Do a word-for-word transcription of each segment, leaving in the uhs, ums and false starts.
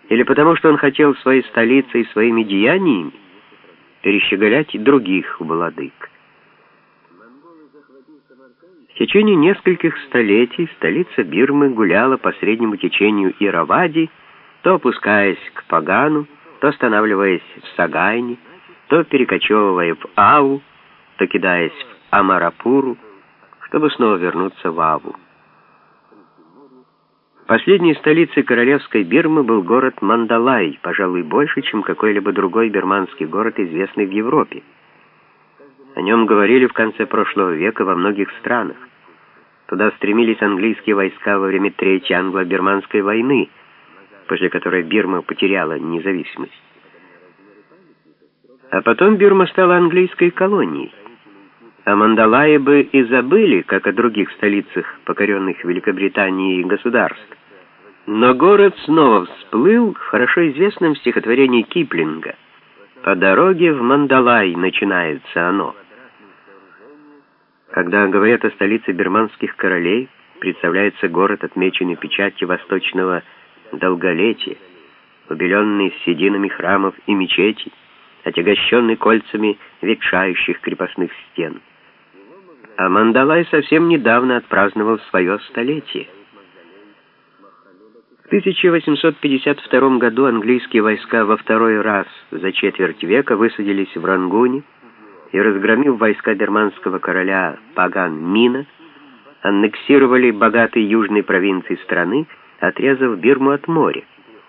или потому что он хотел своей столицей и своими деяниями перещеголять других владык. В течение нескольких столетий столица Бирмы гуляла по среднему течению Иравади, то опускаясь к Пагану, то останавливаясь в Сагайне, то перекочевывая в Аву, то кидаясь в Амарапуру, чтобы снова вернуться в Аву. Последней столицей королевской Бирмы был город Мандалай, пожалуй, больше, чем какой-либо другой бирманский город, известный в Европе. О нем говорили в конце прошлого века во многих странах. Туда стремились английские войска во время Третьей англо-бирманской войны, после которой Бирма потеряла независимость. А потом Бирма стала английской колонией. О Мандалае бы и забыли, как о других столицах, покоренных Великобританией государств. Но город снова всплыл в хорошо известном стихотворении Киплинга «По дороге в Мандалай начинается оно». Когда говорят о столице бирманских королей, представляется город, отмеченный печатью восточного долголетия, убеленный сединами храмов и мечетей, отягощенный кольцами ветшающих крепостных стен. А Мандалай совсем недавно отпраздновал свое столетие. В тысяча восемьсот пятьдесят втором году английские войска во второй раз за четверть века высадились в Рангуне и, разгромив войска бирманского короля Паган-Мина, аннексировали богатые южные провинции страны, отрезав Бирму от моря.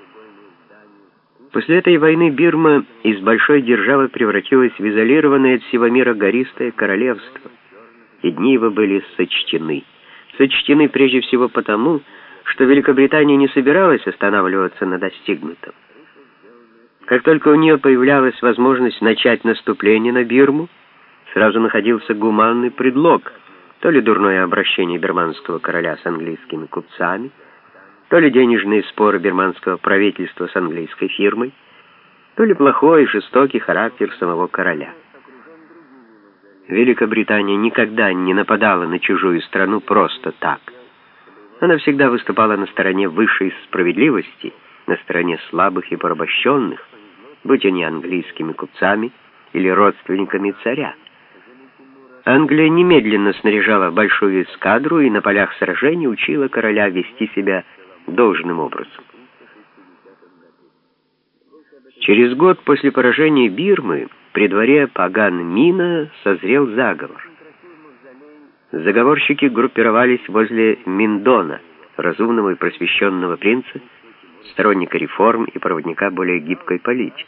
После этой войны Бирма из большой державы превратилась в изолированное от всего мира гористое королевство, и дни его были сочтены. Сочтены прежде всего потому, что Великобритания не собиралась останавливаться на достигнутом. Как только у нее появлялась возможность начать наступление на Бирму, сразу находился гуманный предлог: то ли дурное обращение бирманского короля с английскими купцами, то ли денежные споры бирманского правительства с английской фирмой, то ли плохой и жестокий характер самого короля. Великобритания никогда не нападала на чужую страну просто так. Она всегда выступала на стороне высшей справедливости, на стороне слабых и порабощенных, будь они английскими купцами или родственниками царя. Англия немедленно снаряжала большую эскадру и на полях сражений учила короля вести себя должным образом. Через год после поражения Бирмы при дворе Паган-Мина созрел заговор. Заговорщики группировались возле Миндона, разумного и просвещенного принца, сторонника реформ и проводника более гибкой политики.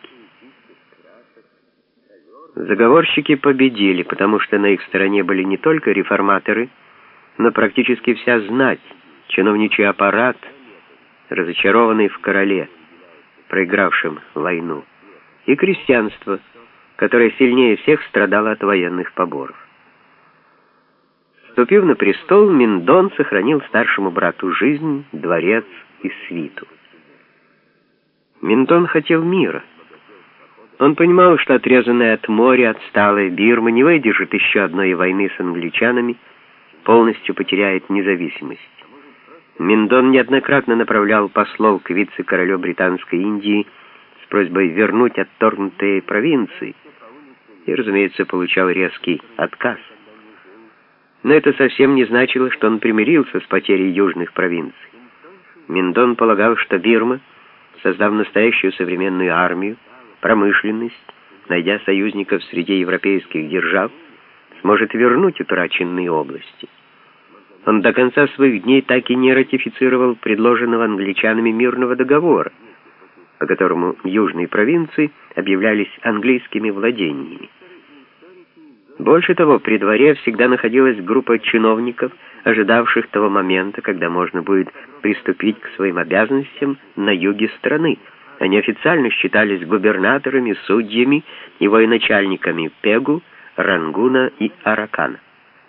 Заговорщики победили, потому что на их стороне были не только реформаторы, но практически вся знать, чиновничий аппарат, разочарованный в короле, проигравшем войну, и крестьянство, которое сильнее всех страдало от военных поборов. Вступив на престол, Миндон сохранил старшему брату жизнь, дворец и свиту. Миндон хотел мира. Он понимал, что отрезанная от моря отсталая Бирма не выдержит еще одной войны с англичанами, полностью потеряет независимость. Миндон неоднократно направлял послов к вице-королю Британской Индии с просьбой вернуть отторгнутые провинции и, разумеется, получал резкий отказ. Но это совсем не значило, что он примирился с потерей южных провинций. Миндон полагал, что Бирма, создав настоящую современную армию, промышленность, найдя союзников среди европейских держав, сможет вернуть утраченные области. Он до конца своих дней так и не ратифицировал предложенного англичанами мирного договора, по которому южные провинции объявлялись английскими владениями. Больше того, при дворе всегда находилась группа чиновников, ожидавших того момента, когда можно будет приступить к своим обязанностям на юге страны. Они официально считались губернаторами, судьями и военачальниками Пегу, Рангуна и Аракана.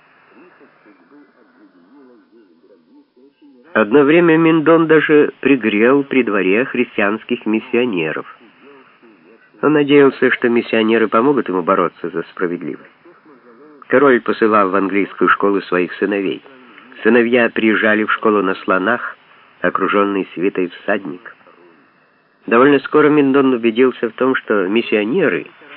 Одно время Миндон даже пригрел при дворе христианских миссионеров. Он надеялся, что миссионеры помогут ему бороться за справедливость. Король посылал в английскую школу своих сыновей. Сыновья приезжали в школу на слонах, окруженные свитой всадников. Довольно скоро Миндон убедился в том, что миссионеры